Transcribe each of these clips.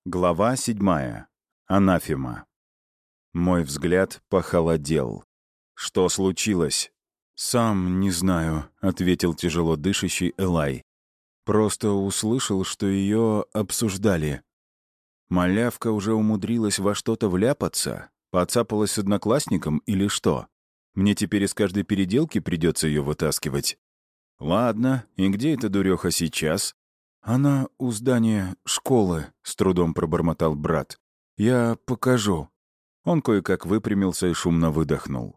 Глава 7. Анафема. Мой взгляд похолодел. Что случилось? «Сам не знаю», — ответил тяжело дышащий Элай. «Просто услышал, что ее обсуждали. Малявка уже умудрилась во что-то вляпаться? Поцапалась с одноклассником или что? Мне теперь из каждой переделки придется ее вытаскивать. Ладно, и где эта дуреха сейчас?» «Она у здания школы», — с трудом пробормотал брат. «Я покажу». Он кое-как выпрямился и шумно выдохнул.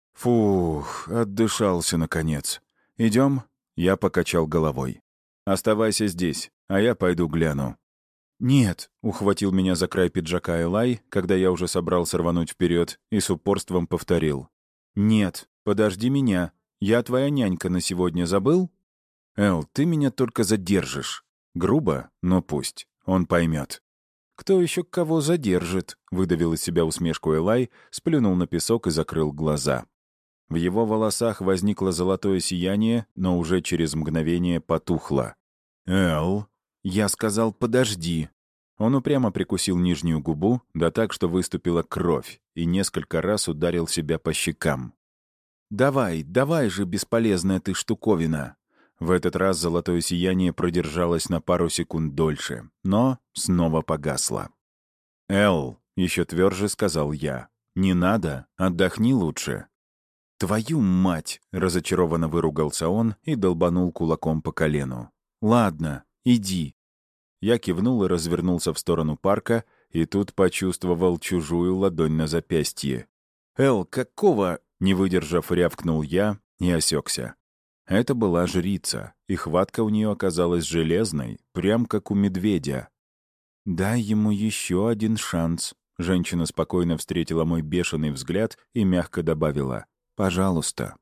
«Фух, отдышался, наконец. Идем?» — я покачал головой. «Оставайся здесь, а я пойду гляну». «Нет», — ухватил меня за край пиджака Элай, когда я уже собрался рвануть вперед, и с упорством повторил. «Нет, подожди меня. Я твоя нянька на сегодня, забыл?» «Эл, ты меня только задержишь». Грубо, но пусть. Он поймет. «Кто еще кого задержит?» — выдавил из себя усмешку Элай, сплюнул на песок и закрыл глаза. В его волосах возникло золотое сияние, но уже через мгновение потухло. «Эл?» Я сказал «подожди». Он упрямо прикусил нижнюю губу, да так, что выступила кровь, и несколько раз ударил себя по щекам. «Давай, давай же, бесполезная ты штуковина!» В этот раз золотое сияние продержалось на пару секунд дольше, но снова погасло. «Эл», — еще тверже сказал я, — «не надо, отдохни лучше». «Твою мать!» — разочарованно выругался он и долбанул кулаком по колену. «Ладно, иди». Я кивнул и развернулся в сторону парка, и тут почувствовал чужую ладонь на запястье. «Эл, какого?» — не выдержав, рявкнул я и осекся. Это была жрица, и хватка у нее оказалась железной, прям как у медведя. «Дай ему еще один шанс», — женщина спокойно встретила мой бешеный взгляд и мягко добавила. «Пожалуйста».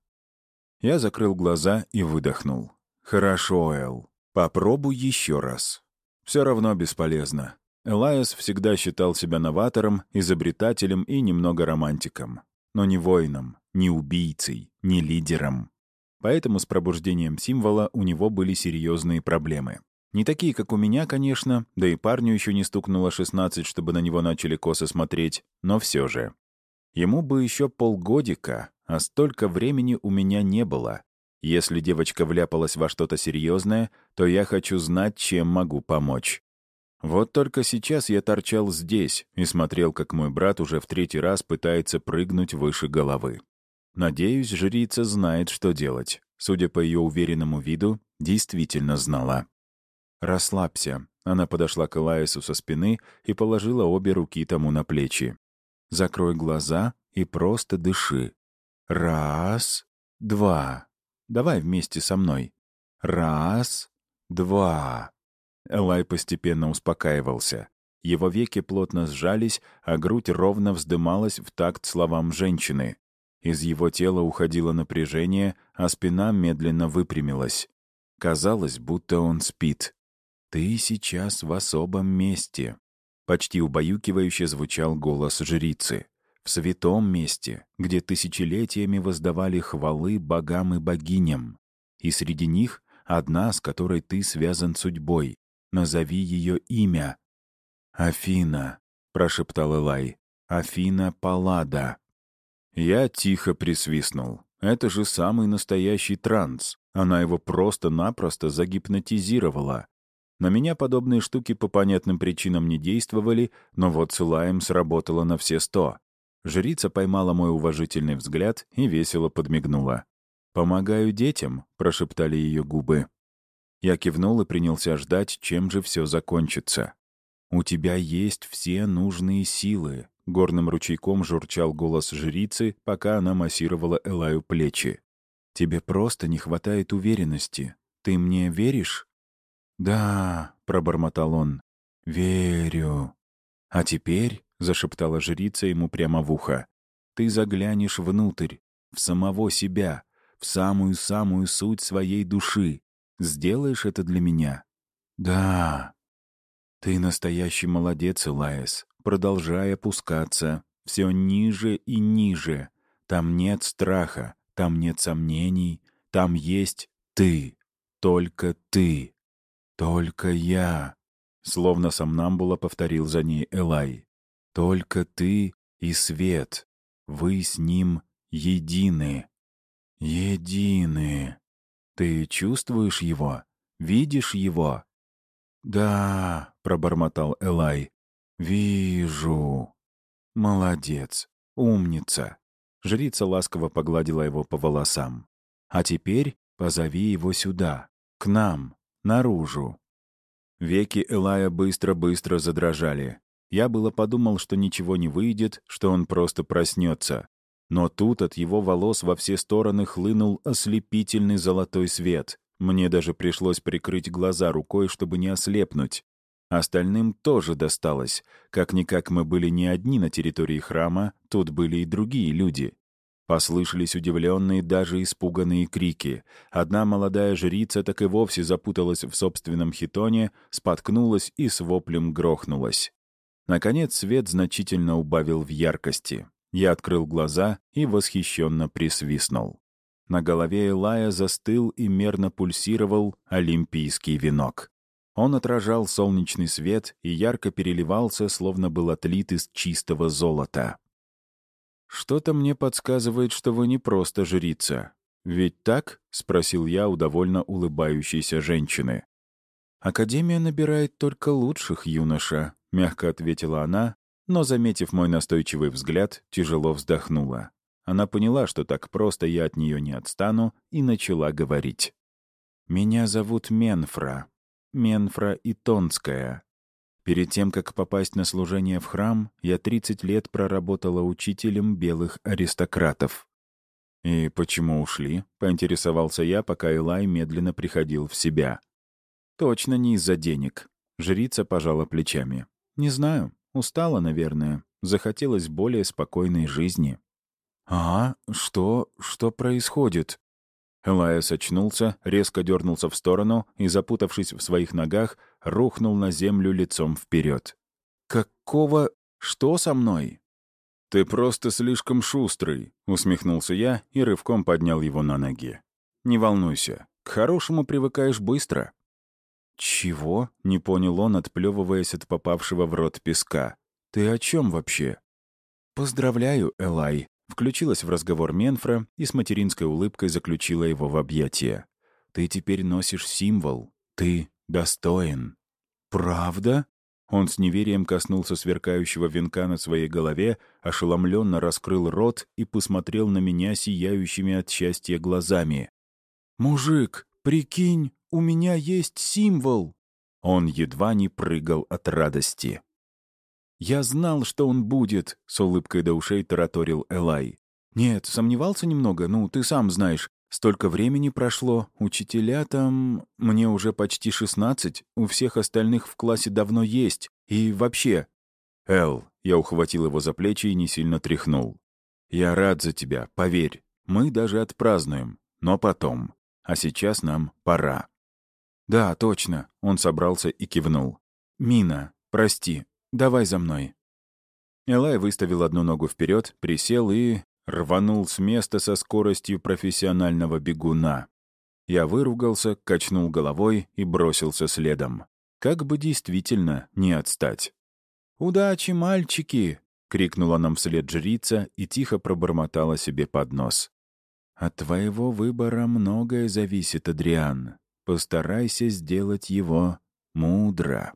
Я закрыл глаза и выдохнул. «Хорошо, Эл. Попробуй еще раз». Все равно бесполезно. Элайас всегда считал себя новатором, изобретателем и немного романтиком. Но не воином, не убийцей, не лидером. Поэтому с пробуждением символа у него были серьезные проблемы. Не такие, как у меня, конечно, да и парню еще не стукнуло 16, чтобы на него начали косо смотреть, но все же. Ему бы еще полгодика, а столько времени у меня не было. Если девочка вляпалась во что-то серьезное, то я хочу знать, чем могу помочь. Вот только сейчас я торчал здесь и смотрел, как мой брат уже в 3-й раз пытается прыгнуть выше головы. Надеюсь, жрица знает, что делать. Судя по ее уверенному виду, действительно знала. «Расслабься». Она подошла к Элайасу со спины и положила обе руки тому на плечи. «Закрой глаза и просто дыши. 1, 2. Давай вместе со мной. 1, 2». Элай постепенно успокаивался. Его веки плотно сжались, а грудь ровно вздымалась в такт словам женщины. Из его тела уходило напряжение, а спина медленно выпрямилась. Казалось, будто он спит. «Ты сейчас в особом месте», — почти убаюкивающе звучал голос жрицы. «В святом месте, где тысячелетиями воздавали хвалы богам и богиням. И среди них одна, с которой ты связан судьбой. Назови ее имя». «Афина», — прошептал Элай. «Афина Паллада». Я тихо присвистнул. Это же самый настоящий транс. Она его просто-напросто загипнотизировала. На меня подобные штуки по понятным причинам не действовали, но вот с Илаем сработало на все 100. Жрица поймала мой уважительный взгляд и весело подмигнула. «Помогаю детям», — прошептали ее губы. Я кивнул и принялся ждать, чем же все закончится. «У тебя есть все нужные силы», — горным ручейком журчал голос жрицы, пока она массировала Элаю плечи. «Тебе просто не хватает уверенности. Ты мне веришь?» «Да», — пробормотал он, — «верю». «А теперь», — зашептала жрица ему прямо в ухо, — «ты заглянешь внутрь, в самого себя, в самую-самую суть своей души. Сделаешь это для меня?» «Да». «Ты настоящий молодец, Элайас. Продолжай опускаться. Все ниже и ниже. Там нет страха, там нет сомнений, там есть ты. Только ты. Только я. словно сомнамбула повторил за ней Элай. «Только ты и свет. Вы с ним едины». «Едины. Ты чувствуешь его? Видишь его?» «Да», — пробормотал Элай. «Вижу». «Молодец. Умница». Жрица ласково погладила его по волосам. «А теперь позови его сюда, к нам, наружу». Веки Элая быстро-быстро задрожали. Я было подумал, что ничего не выйдет, что он просто проснется. Но тут от его волос во все стороны хлынул ослепительный золотой свет. Мне даже пришлось прикрыть глаза рукой, чтобы не ослепнуть. Остальным тоже досталось. Как-никак мы были не одни на территории храма, тут были и другие люди. Послышались удивленные, даже испуганные крики. Одна молодая жрица так и вовсе запуталась в собственном хитоне, споткнулась и с воплем грохнулась. Наконец свет значительно убавил в яркости. Я открыл глаза и восхищенно присвистнул. На голове Элая застыл и мерно пульсировал олимпийский венок. Он отражал солнечный свет и ярко переливался, словно был отлит из чистого золота. «Что-то мне подсказывает, что вы не просто жрица. Ведь так?» — спросил я у довольно улыбающейся женщины. «Академия набирает только лучших, юноша», — мягко ответила она, но, заметив мой настойчивый взгляд, тяжело вздохнула. Она поняла, что так просто я от нее не отстану, и начала говорить. «Меня зовут Менфра. Менфра Итонская. Перед тем, как попасть на служение в храм, я 30 лет проработала учителем белых аристократов». «И почему ушли?» — поинтересовался я, пока Элай медленно приходил в себя. «Точно не из-за денег». Жрица пожала плечами. «Не знаю. Устала, наверное. Захотелось более спокойной жизни». «А, что происходит?» Элайас очнулся, резко дернулся в сторону и, запутавшись в своих ногах, рухнул на землю лицом вперед. «Какого... Что со мной?» «Ты просто слишком шустрый», — усмехнулся я и рывком поднял его на ноги. «Не волнуйся, к хорошему привыкаешь быстро». «Чего?» — не понял он, отплевываясь от попавшего в рот песка. «Ты о чем вообще?» «Поздравляю, Элай», — включилась в разговор Менфра и с материнской улыбкой заключила его в объятия. «Ты теперь носишь символ. Ты достоин». «Правда?» Он с неверием коснулся сверкающего венка на своей голове, ошеломленно раскрыл рот и посмотрел на меня сияющими от счастья глазами. «Мужик, прикинь, у меня есть символ!» Он едва не прыгал от радости. «Я знал, что он будет», — с улыбкой до ушей тараторил Элай. «Нет, сомневался немного, ты сам знаешь. Столько времени прошло, учителя там... Мне уже почти 16, у всех остальных в классе давно есть. И вообще...» «Эл», — я ухватил его за плечи и не сильно тряхнул. «Я рад за тебя, поверь. Мы даже отпразднуем. Но потом. А сейчас нам пора». «Да, точно», — он собрался и кивнул. «Мина, прости, давай за мной». Элай выставил одну ногу вперед, присел и... рванул с места со скоростью профессионального бегуна. Я выругался, качнул головой и бросился следом. Как бы действительно не отстать. «Удачи, мальчики!» — крикнула нам вслед жрица и тихо пробормотала себе под нос. «От твоего выбора многое зависит, Адриан. Постарайся сделать его мудро».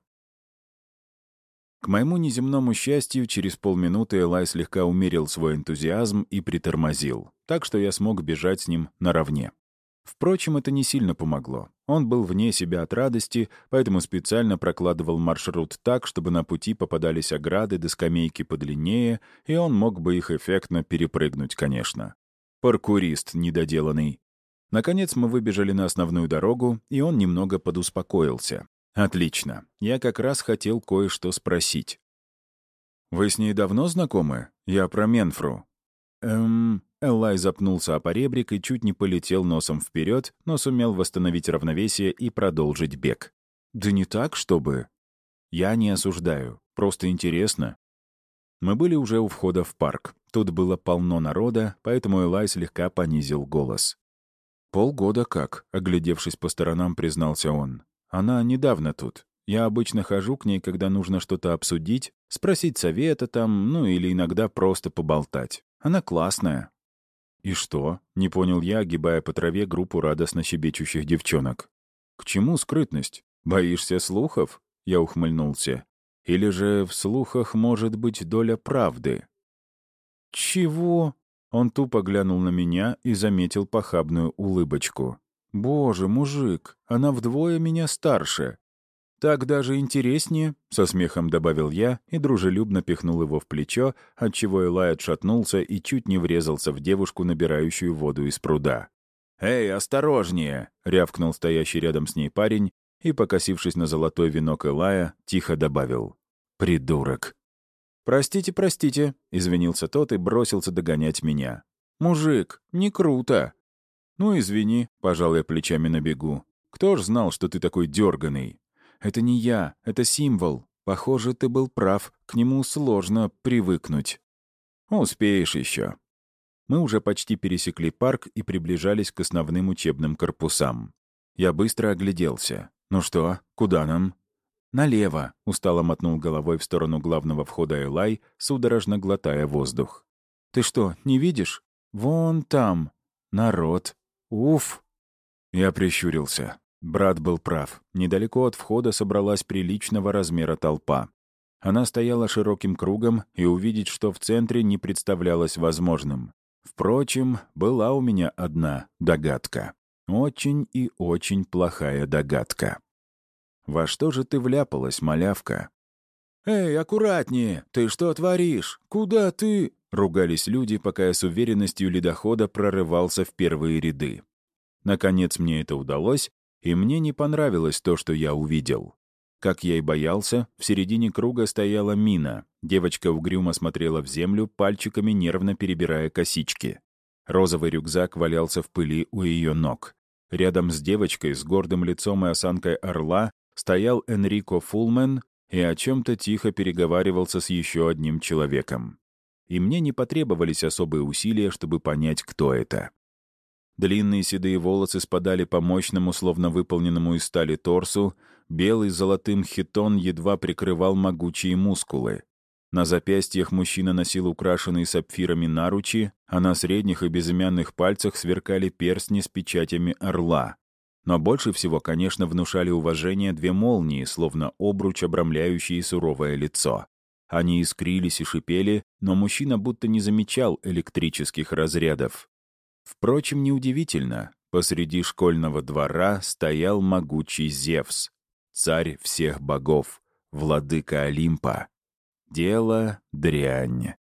К моему неземному счастью, через полминуты Элай слегка умерил свой энтузиазм и притормозил, так что я смог бежать с ним наравне. Впрочем, это не сильно помогло. Он был вне себя от радости, поэтому специально прокладывал маршрут так, чтобы на пути попадались ограды до скамейки подлиннее, и он мог бы их эффектно перепрыгнуть, конечно. Паркурист недоделанный. Наконец мы выбежали на основную дорогу, и он немного подуспокоился. «Отлично. Я как раз хотел кое-что спросить». «Вы с ней давно знакомы? Я про Менфру». Элай запнулся о поребрик и чуть не полетел носом вперед, но сумел восстановить равновесие и продолжить бег. «Да не так, чтобы...» «Я не осуждаю. Просто интересно». Мы были уже у входа в парк. Тут было полно народа, поэтому Элай слегка понизил голос. «Полгода как», — оглядевшись по сторонам, признался он. «Она недавно тут. Я обычно хожу к ней, когда нужно что-то обсудить, спросить совета там, ну или иногда просто поболтать. Она классная». «И что?» — не понял я, огибая по траве группу радостно щебечущих девчонок. «К чему скрытность? Боишься слухов?» — я ухмыльнулся. «Или же в слухах может быть доля правды?» «Чего?» — он тупо глянул на меня и заметил похабную улыбочку. «Боже, мужик, она вдвое меня старше!» «Так даже интереснее», — со смехом добавил я и дружелюбно пихнул его в плечо, отчего Элай отшатнулся и чуть не врезался в девушку, набирающую воду из пруда. «Эй, осторожнее!» — рявкнул стоящий рядом с ней парень и, покосившись на золотой венок Элая, тихо добавил: «Придурок!» «Простите, простите», — извинился тот и бросился догонять меня. «Мужик, не круто!» «Ну, извини», — пожал я плечами на бегу. «Кто ж знал, что ты такой дерганый?» «Это не я, это символ. Похоже, ты был прав, к нему сложно привыкнуть». «Успеешь еще». Мы уже почти пересекли парк и приближались к основным учебным корпусам. Я быстро огляделся. «Ну что, куда нам?» «Налево», — устало мотнул головой в сторону главного входа Элай, судорожно глотая воздух. «Ты что, не видишь? Вон там. Народ. Уф!» Я прищурился. Брат был прав. Недалеко от входа собралась приличного размера толпа. Она стояла широким кругом, и увидеть, что в центре, не представлялось возможным. Впрочем, была у меня одна догадка. Очень и очень плохая догадка. «Во что же ты вляпалась, малявка?» «Эй, аккуратнее! Ты что творишь? Куда ты?» — ругались люди, пока я с уверенностью ледохода прорывался в первые ряды. Наконец мне это удалось, и мне не понравилось то, что я увидел. Как я и боялся, в середине круга стояла Мина. Девочка угрюмо смотрела в землю, пальчиками нервно перебирая косички. Розовый рюкзак валялся в пыли у ее ног. Рядом с девочкой, с гордым лицом и осанкой орла, стоял Энрико Фулмен и о чем-то тихо переговаривался с еще одним человеком. И мне не потребовались особые усилия, чтобы понять, кто это. Длинные седые волосы спадали по мощному, словно выполненному из стали торсу, белый с золотым хитон едва прикрывал могучие мускулы. На запястьях мужчина носил украшенные сапфирами наручи, а на средних и безымянных пальцах сверкали перстни с печатями орла. Но больше всего, конечно, внушали уважение две молнии, словно обруч, обрамляющие суровое лицо. Они искрились и шипели, но мужчина будто не замечал электрических разрядов. Впрочем, неудивительно, посреди школьного двора стоял могучий Зевс, царь всех богов, владыка Олимпа. Дело дрянь.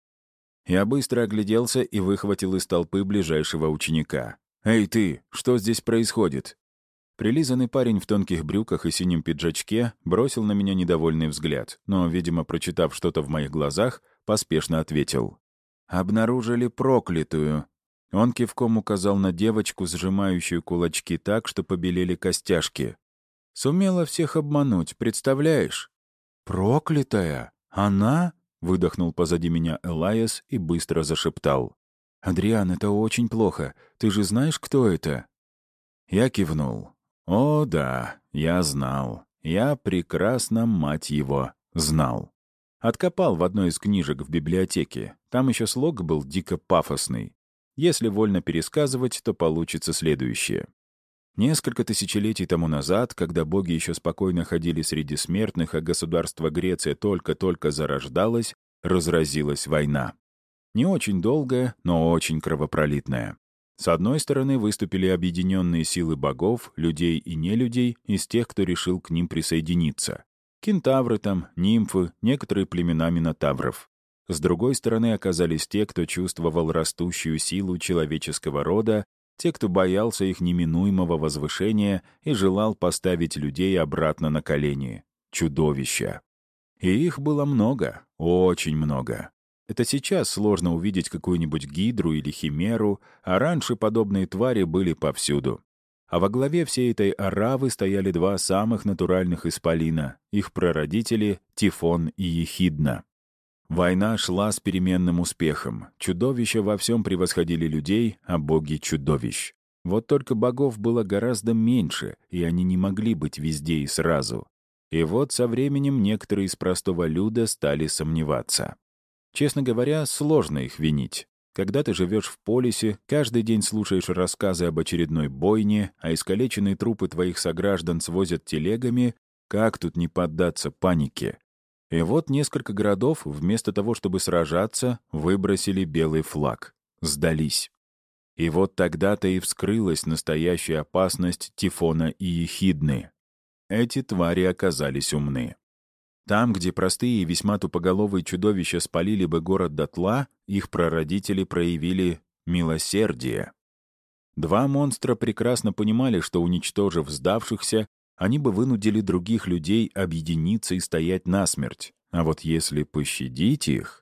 Я быстро огляделся и выхватил из толпы ближайшего ученика. «Эй ты, что здесь происходит?» Прилизанный парень в тонких брюках и синем пиджачке бросил на меня недовольный взгляд, но, видимо, прочитав что-то в моих глазах, поспешно ответил: «Обнаружили проклятую». Он кивком указал на девочку, сжимающую кулачки так, что побелели костяшки. «Сумела всех обмануть, представляешь?» «Проклятая? Она?» — выдохнул позади меня Элайас и быстро зашептал. «Адриан, это очень плохо. Ты же знаешь, кто это?» Я кивнул. «О, да, я знал. Я прекрасно, мать его, знал». Откопал в одной из книжек в библиотеке. Там еще слог был дико пафосный. Если вольно пересказывать, то получится следующее. Несколько тысячелетий тому назад, когда боги еще спокойно ходили среди смертных, а государство Греция только-только зарождалось, разразилась война. Не очень долгая, но очень кровопролитная. С одной стороны выступили объединенные силы богов, людей и нелюдей из тех, кто решил к ним присоединиться. Кентавры там, нимфы, некоторые племена минотавров. С другой стороны оказались те, кто чувствовал растущую силу человеческого рода, те, кто боялся их неминуемого возвышения и желал поставить людей обратно на колени. Чудовища. И их было много, очень много. Это сейчас сложно увидеть какую-нибудь гидру или химеру, а раньше подобные твари были повсюду. А во главе всей этой оравы стояли два самых натуральных исполина, их прародители Тифон и Ехидна. Война шла с переменным успехом. Чудовища во всем превосходили людей, а боги — чудовищ. Вот только богов было гораздо меньше, и они не могли быть везде и сразу. И вот со временем некоторые из простого люда стали сомневаться. Честно говоря, сложно их винить. Когда ты живешь в полисе, каждый день слушаешь рассказы об очередной бойне, а искалеченные трупы твоих сограждан свозят телегами, как тут не поддаться панике? И вот несколько городов, вместо того, чтобы сражаться, выбросили белый флаг. Сдались. И вот тогда-то и вскрылась настоящая опасность Тифона и Ехидны. Эти твари оказались умны. Там, где простые и весьма тупоголовые чудовища спалили бы город дотла, их прародители проявили милосердие. Два монстра прекрасно понимали, что, уничтожив сдавшихся, они бы вынудили других людей объединиться и стоять насмерть. А вот если пощадить их...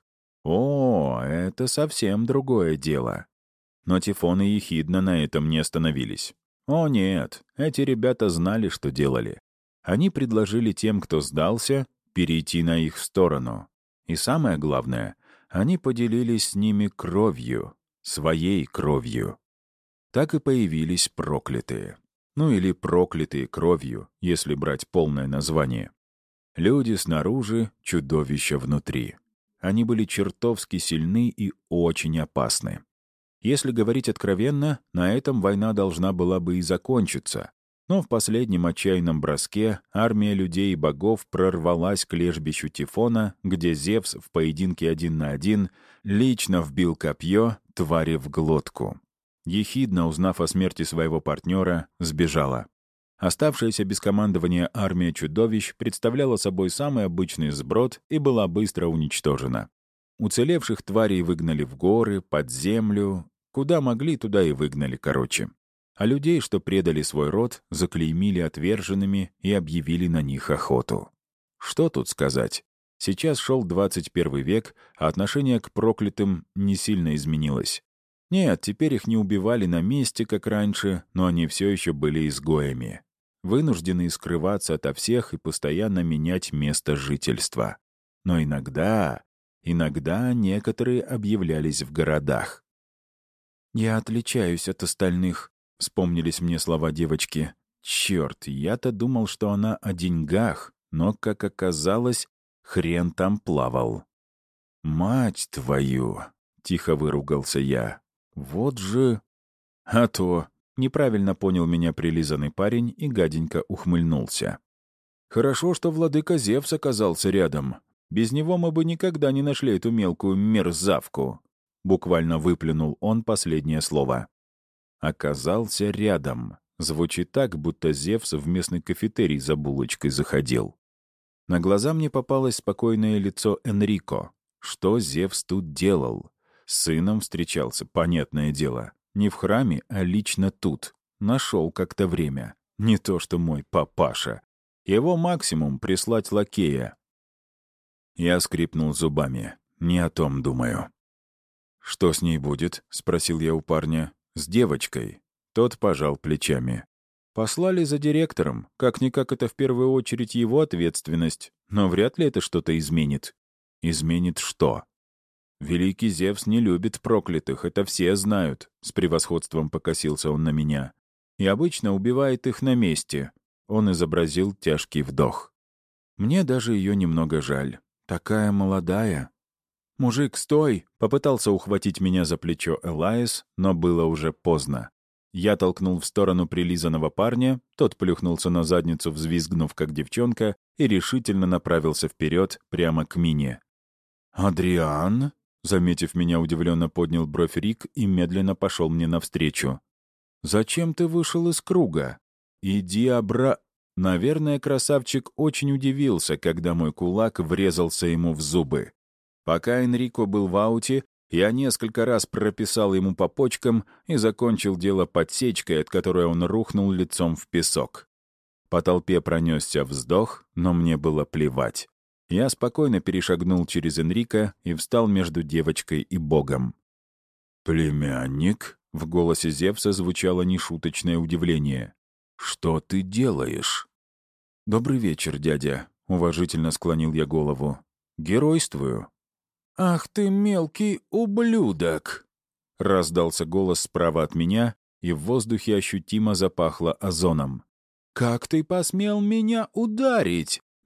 О, это совсем другое дело. Но Тифон и Ехидна на этом не остановились. О нет, эти ребята знали, что делали. Они предложили тем, кто сдался, перейти на их сторону. И самое главное, они поделились с ними кровью, своей кровью. Так и появились проклятые. Ну или проклятые кровью, если брать полное название. Люди снаружи, чудовища внутри. Они были чертовски сильны и очень опасны. Если говорить откровенно, на этом война должна была бы и закончиться. Но в последнем отчаянном броске армия людей и богов прорвалась к лежбищу Тифона, где Зевс в поединке 1 на 1 лично вбил копье твари в глотку. Ехидна, узнав о смерти своего партнера, сбежала. Оставшаяся без командования армия чудовищ представляла собой самый обычный сброд и была быстро уничтожена. Уцелевших тварей выгнали в горы, под землю. Куда могли, туда и выгнали, короче. А людей, что предали свой род, заклеймили отверженными и объявили на них охоту. Что тут сказать? Сейчас шел 21 век, а отношение к проклятым не сильно изменилось. Нет, теперь их не убивали на месте, как раньше, но они все еще были изгоями. Вынуждены скрываться ото всех и постоянно менять место жительства. Но иногда некоторые объявлялись в городах. «Я отличаюсь от остальных», — вспомнились мне слова девочки. Черт, я-то думал, что она о деньгах, но, как оказалось, хрен там плавал. «Мать твою!» — тихо выругался я. «Вот же...» «А то...» — неправильно понял меня прилизанный парень и гаденько ухмыльнулся. «Хорошо, что владыка Зевс оказался рядом. Без него мы бы никогда не нашли эту мелкую мерзавку». Буквально выплюнул он последнее слово. «Оказался рядом». Звучит так, будто Зевс в местный кафетерий за булочкой заходил. На глаза мне попалось спокойное лицо Энрико. Что Зевс тут делал? С сыном встречался, понятное дело. Не в храме, а лично тут. Нашел как-то время. Не то что мой папаша. Его максимум — прислать лакея. Я скрипнул зубами. Не о том думаю. «Что с ней будет?» — спросил я у парня. «С девочкой». Тот пожал плечами. «Послали за директором. Как-никак это в первую очередь его ответственность. Но вряд ли это что-то изменит». «Изменит что?» «Великий Зевс не любит проклятых, это все знают», — с превосходством покосился он на меня. «И обычно убивает их на месте». Он изобразил тяжкий вдох. «Мне даже ее немного жаль. Такая молодая». «Мужик, стой!» — попытался ухватить меня за плечо Элайс, но было уже поздно. Я толкнул в сторону прилизанного парня, тот плюхнулся на задницу, взвизгнув, как девчонка, и решительно направился вперед, прямо к Мине. «Адриан?» — заметив меня, удивленно поднял бровь Рик и медленно пошел мне навстречу. «Зачем ты вышел из круга? Иди Наверное, красавчик очень удивился, когда мой кулак врезался ему в зубы. Пока Энрико был в ауте, я несколько раз прописал ему по почкам и закончил дело подсечкой, от которой он рухнул лицом в песок. По толпе пронесся вздох, но мне было плевать. Я спокойно перешагнул через Энрико и встал между девочкой и богом. «Племянник?» — в голосе Зевса звучало нешуточное удивление. «Что ты делаешь?» «Добрый вечер, дядя», — уважительно склонил я голову. «Геройствую». «Ах ты мелкий ублюдок!» — раздался голос справа от меня, и в воздухе ощутимо запахло озоном. «Как ты посмел меня ударить?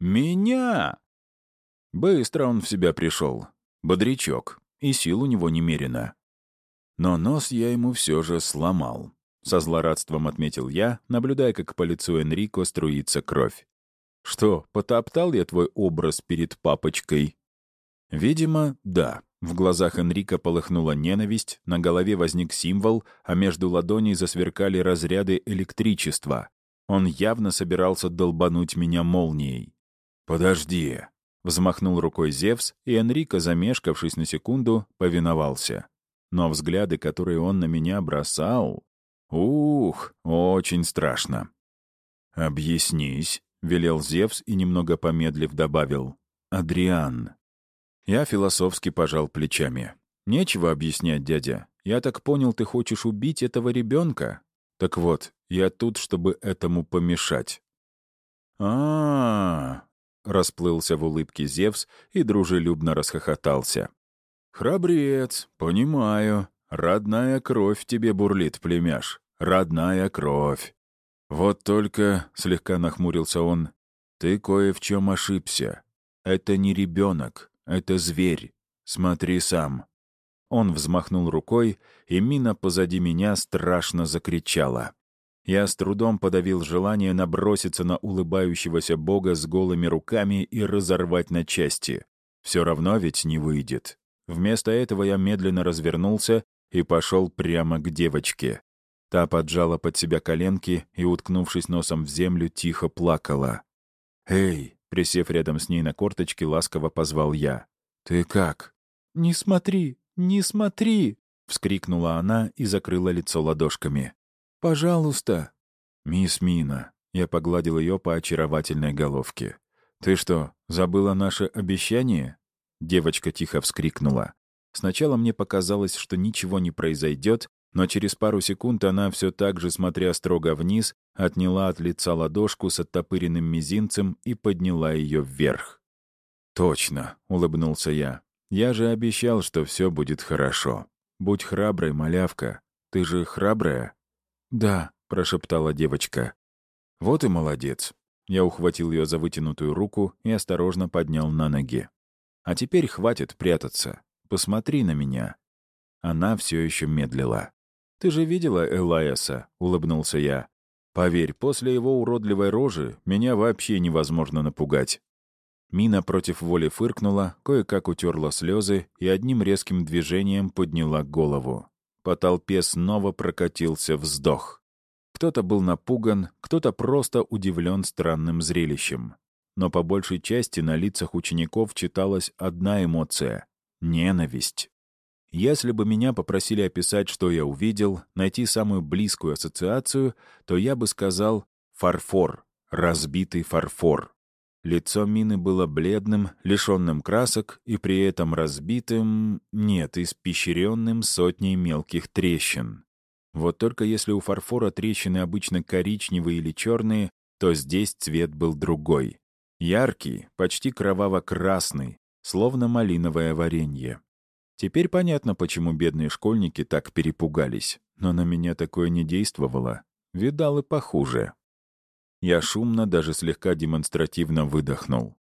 Меня! Быстро он в себя пришел. Бодрячок. И сил у него немерено. Но нос я ему все же сломал. Со злорадством отметил я, наблюдая, как по лицу Энрико струится кровь. «Что, потоптал я твой образ перед папочкой?» Видимо, да. В глазах Энрико полыхнула ненависть, на голове возник символ, а между ладоней засверкали разряды электричества. Он явно собирался долбануть меня молнией. «Подожди!» — взмахнул рукой Зевс, и Энрико, замешкавшись на секунду, повиновался. Но взгляды, которые он на меня бросал... Ух, очень страшно. «Объяснись», — велел Зевс и, немного помедлив, добавил. «Адриан». Я философски пожал плечами. «Нечего объяснять, дядя. Я так понял, ты хочешь убить этого ребенка? Так вот, я тут, чтобы этому помешать». «А-а-а», — расплылся в улыбке Зевс и дружелюбно расхохотался. «Храбрец, понимаю. Родная кровь в тебе бурлит, племяш. Родная кровь. Вот только, — слегка нахмурился он, — ты кое в чем ошибся. Это не ребенок, это зверь. Смотри сам». Он взмахнул рукой, и мина позади меня страшно закричала. Я с трудом подавил желание наброситься на улыбающегося бога с голыми руками и разорвать на части. Все равно ведь не выйдет. Вместо этого я медленно развернулся и пошел прямо к девочке. Та поджала под себя коленки и, уткнувшись носом в землю, тихо плакала. «Эй!» — присев рядом с ней на корточки, ласково позвал я. «Ты как?» «Не смотри! Не смотри!» — вскрикнула она и закрыла лицо ладошками. «Пожалуйста!» «Мисс Мина!» — я погладил ее по очаровательной головке. «Ты что, забыла наше обещание?» Девочка тихо вскрикнула. Сначала мне показалось, что ничего не произойдет, но через пару секунд она, все так же смотря строго вниз, отняла от лица ладошку с оттопыренным мизинцем и подняла ее вверх. «Точно», — улыбнулся я. «Я же обещал, что все будет хорошо. Будь храброй, малявка. Ты же храбрая?» «Да», — прошептала девочка. «Вот и молодец». Я ухватил ее за вытянутую руку и осторожно поднял на ноги. «А теперь хватит прятаться. Посмотри на меня». Она все еще медлила. «Ты же видела Элайаса?» — улыбнулся я. «Поверь, после его уродливой рожи меня вообще невозможно напугать». Мина против воли фыркнула, кое-как утерла слезы и одним резким движением подняла голову. По толпе снова прокатился вздох. Кто-то был напуган, кто-то просто удивлен странным зрелищем. Но по большей части на лицах учеников читалась одна эмоция — ненависть. Если бы меня попросили описать, что я увидел, найти самую близкую ассоциацию, то я бы сказал «фарфор», разбитый фарфор. Лицо Мины было бледным, лишенным красок и при этом разбитым, нет, испещренным сотней мелких трещин. Вот только если у фарфора трещины обычно коричневые или черные, то здесь цвет был другой. Яркий, почти кроваво-красный, словно малиновое варенье. Теперь понятно, почему бедные школьники так перепугались. Но на меня такое не действовало. Видал и похуже. Я шумно, даже слегка демонстративно выдохнул.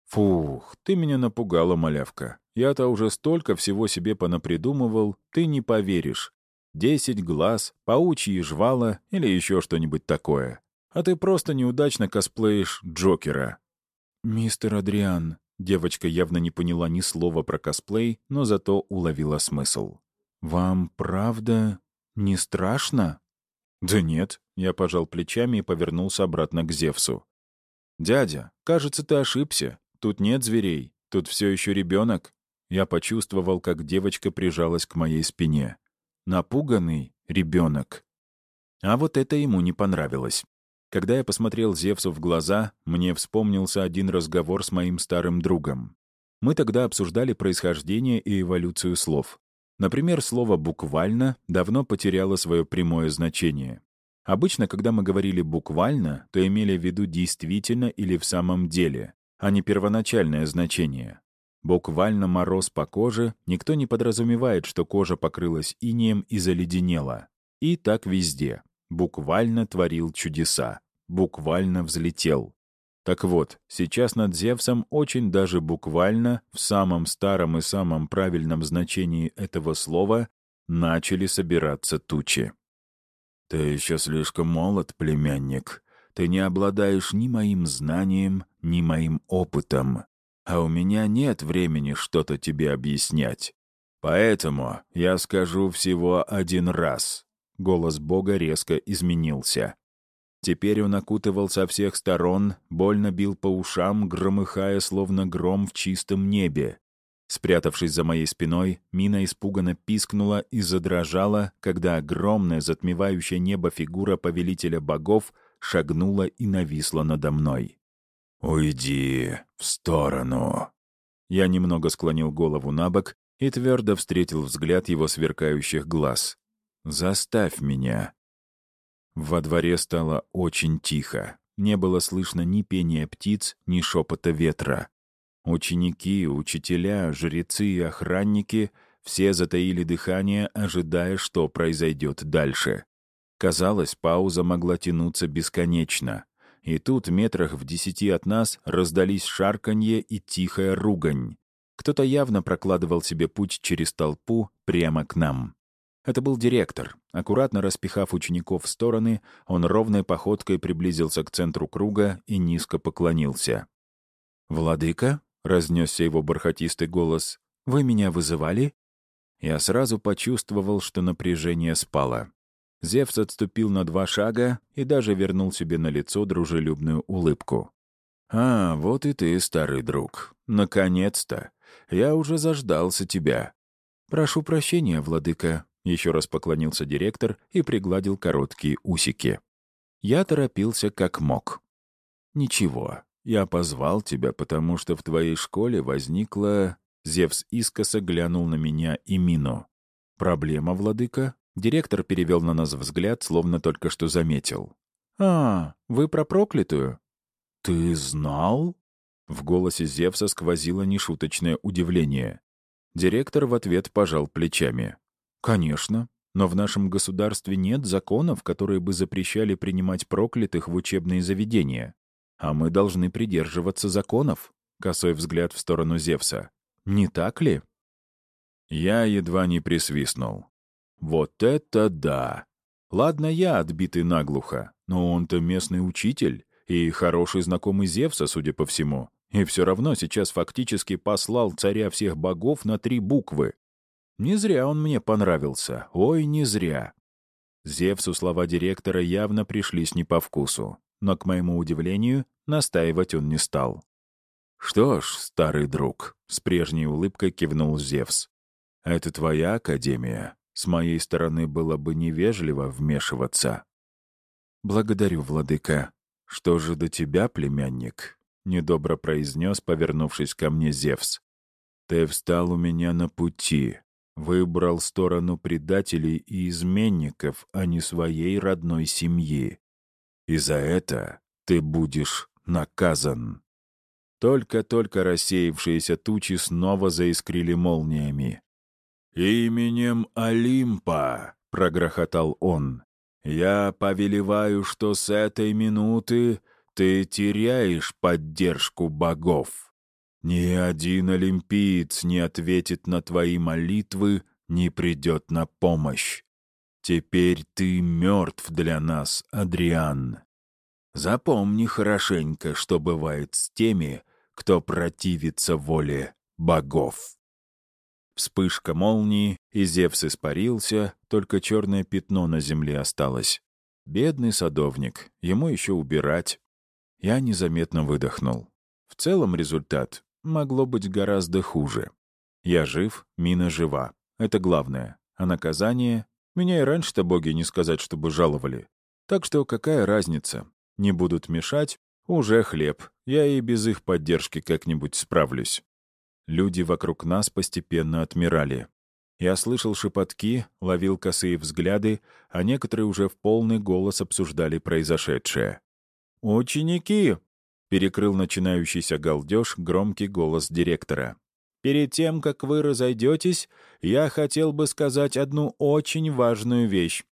«Фух, ты меня напугала, малявка. Я-то уже столько всего себе понапридумывал, ты не поверишь. 10 глаз, паучьи жвала или еще что-нибудь такое. А ты просто неудачно косплеишь Джокера». «Мистер Адриан», девочка явно не поняла ни слова про косплей, но зато уловила смысл. «Вам правда не страшно?» «Да нет», — я пожал плечами и повернулся обратно к Зевсу. «Дядя, кажется, ты ошибся. Тут нет зверей, тут все еще ребенок». Я почувствовал, как девочка прижалась к моей спине. Напуганный ребенок. А вот это ему не понравилось. Когда я посмотрел Зевсу в глаза, мне вспомнился один разговор с моим старым другом. Мы тогда обсуждали происхождение и эволюцию слов. Например, слово «буквально» давно потеряло свое прямое значение. Обычно, когда мы говорили «буквально», то имели в виду действительно или в самом деле, а не первоначальное значение. Буквально мороз по коже, никто не подразумевает, что кожа покрылась инеем и заледенела. И так везде. Буквально творил чудеса. Буквально взлетел. Так вот, сейчас над Зевсом очень даже буквально, в самом старом и самом правильном значении этого слова, начали собираться тучи. «Ты еще слишком молод, племянник. Ты не обладаешь ни моим знанием, ни моим опытом. А у меня нет времени что-то тебе объяснять. Поэтому я скажу всего один раз». Голос Бога резко изменился. Теперь он окутывал со всех сторон, больно бил по ушам, громыхая, словно гром в чистом небе. Спрятавшись за моей спиной, Мина испуганно пискнула и задрожала, когда огромная, затмевающая небо фигура повелителя богов шагнула и нависла надо мной. «Уйди в сторону!» Я немного склонил голову на бок и твердо встретил взгляд его сверкающих глаз. «Заставь меня!» Во дворе стало очень тихо. Не было слышно ни пения птиц, ни шепота ветра. Ученики, учителя, жрецы и охранники все затаили дыхание, ожидая, что произойдет дальше. Казалось, пауза могла тянуться бесконечно. И тут, метрах в 10 от нас, раздались шарканье и тихая ругань. Кто-то явно прокладывал себе путь через толпу прямо к нам. Это был директор. Аккуратно распихав учеников в стороны, он ровной походкой приблизился к центру круга и низко поклонился. «Владыка?» — разнесся его бархатистый голос. «Вы меня вызывали?» Я сразу почувствовал, что напряжение спало. Зевс отступил на 2 шага и даже вернул себе на лицо дружелюбную улыбку. «А, вот и ты, старый друг. Наконец-то! Я уже заждался тебя». «Прошу прощения, владыка», — еще раз поклонился директор и пригладил короткие усики. Я торопился как мог. «Ничего, я позвал тебя, потому что в твоей школе возникла...» Зевс искоса глянул на меня и Мину. «Проблема, владыка?» Директор перевел на нас взгляд, словно только что заметил. «А, вы про проклятую?» «Ты знал?» В голосе Зевса сквозило нешуточное удивление. Директор в ответ пожал плечами. «Конечно, но в нашем государстве нет законов, которые бы запрещали принимать проклятых в учебные заведения. А мы должны придерживаться законов», — косой взгляд в сторону Зевса. «Не так ли?» Я едва не присвистнул. «Вот это да! Ладно, я отбитый наглухо, но он-то местный учитель и хороший знакомый Зевса, судя по всему, и все равно сейчас фактически послал царя всех богов на 3 буквы. Не зря он мне понравился, ой, не зря». Зевсу слова директора явно пришлись не по вкусу, но, к моему удивлению, настаивать он не стал. «Что ж, старый друг», — с прежней улыбкой кивнул Зевс, — «это твоя академия. С моей стороны было бы невежливо вмешиваться». «Благодарю, владыка. Что же до тебя, племянник?» — недобро произнес, повернувшись ко мне Зевс. «Ты встал у меня на пути, выбрал сторону предателей и изменников, а не своей родной семьи. И за это ты будешь наказан». Только-только рассеявшиеся тучи снова заискрили молниями. «Именем Олимпа», — прогрохотал он, — «я повелеваю, что с этой минуты ты теряешь поддержку богов. Ни один олимпиец не ответит на твои молитвы, не придет на помощь. Теперь ты мертв для нас, Адриан. Запомни хорошенько, что бывает с теми, кто противится воле богов». Вспышка молнии, и Зевс испарился, только черное пятно на земле осталось. Бедный садовник, ему еще убирать. Я незаметно выдохнул. В целом результат могло быть гораздо хуже. Я жив, Мина жива. Это главное. А наказание? Меня и раньше-то боги не сказать, чтобы жаловали. Так что какая разница? Не будут мешать? Уже хлеб. Я и без их поддержки как-нибудь справлюсь. Люди вокруг нас постепенно отмирали. Я слышал шепотки, ловил косые взгляды, а некоторые уже в полный голос обсуждали произошедшее. «Ученики!» — перекрыл начинающийся галдеж громкий голос директора. «Перед тем, как вы разойдетесь, я хотел бы сказать одну очень важную вещь.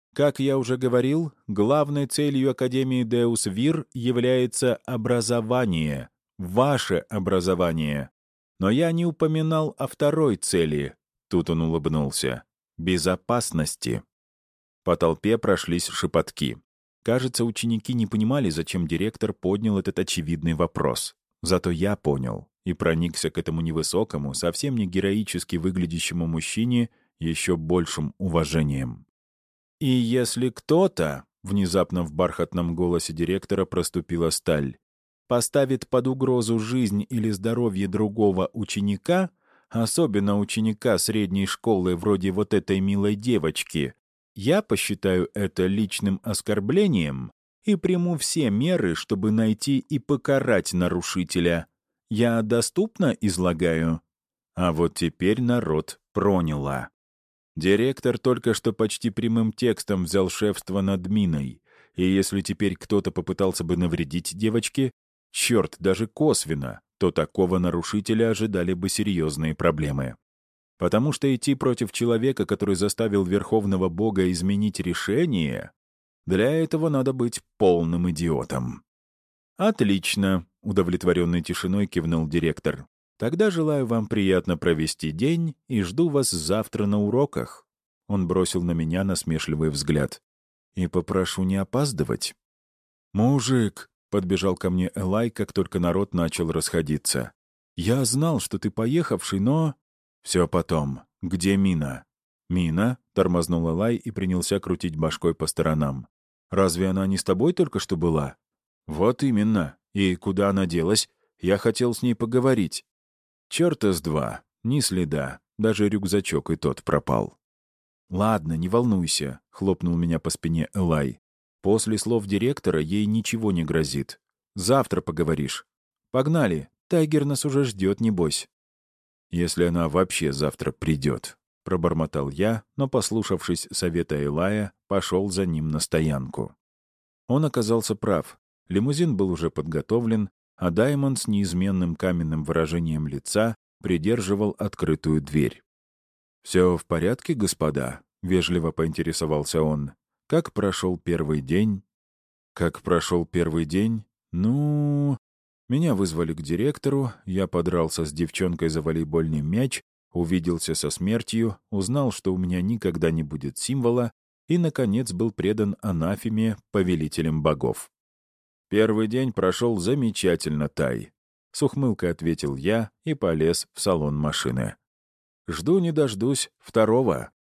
Как я уже говорил, главной целью Академии Деус Вир является образование, ваше образование. Но я не упоминал о второй цели, тут он улыбнулся, безопасности. По толпе прошлись шепотки. Кажется, ученики не понимали, зачем директор поднял этот очевидный вопрос. Зато я понял и проникся к этому невысокому, совсем не героически выглядящему мужчине еще большим уважением. «И если кто-то, — внезапно в бархатном голосе директора проступила сталь, — поставит под угрозу жизнь или здоровье другого ученика, особенно ученика средней школы вроде вот этой милой девочки, я посчитаю это личным оскорблением и приму все меры, чтобы найти и покарать нарушителя. Я доступно излагаю?» А вот теперь народ проняло. Директор только что почти прямым текстом взял шефство над Миной, и если теперь кто-то попытался бы навредить девочке, черт, даже косвенно, то такого нарушителя ожидали бы серьезные проблемы. Потому что идти против человека, который заставил Верховного Бога изменить решение, для этого надо быть полным идиотом. «Отлично», — удовлетворенной тишиной кивнул директор. «Тогда желаю вам приятно провести день и жду вас завтра на уроках». Он бросил на меня насмешливый взгляд. «И попрошу не опаздывать». «Мужик», — подбежал ко мне Элай, как только народ начал расходиться. «Я знал, что ты поехавший, но...» «Все потом. Где Мина?» «Мина?» — тормознул Элай и принялся крутить башкой по сторонам. «Разве она не с тобой только что была?» «Вот именно. И куда она делась? Я хотел с ней поговорить». «Чёрта с два. Ни следа. Даже рюкзачок и тот пропал». «Ладно, не волнуйся», — хлопнул меня по спине Элай. «После слов директора ей ничего не грозит. Завтра поговоришь. Погнали. Тайгер нас уже ждет, небось». «Если она вообще завтра придет», — пробормотал я, но, послушавшись совета Элая, пошел за ним на стоянку. Он оказался прав. Лимузин был уже подготовлен, а Даймонд с неизменным каменным выражением лица придерживал открытую дверь. «Все в порядке, господа?» — вежливо поинтересовался он. «Как прошел первый день?» «Как прошел первый день? Ну...» Меня вызвали к директору, я подрался с девчонкой за волейбольный мяч, увиделся со смертью, узнал, что у меня никогда не будет символа, и, наконец, был предан анафеме повелителем богов. «Первый день прошел замечательно, Тай», — с ухмылкой ответил я и полез в салон машины. «Жду не дождусь второго».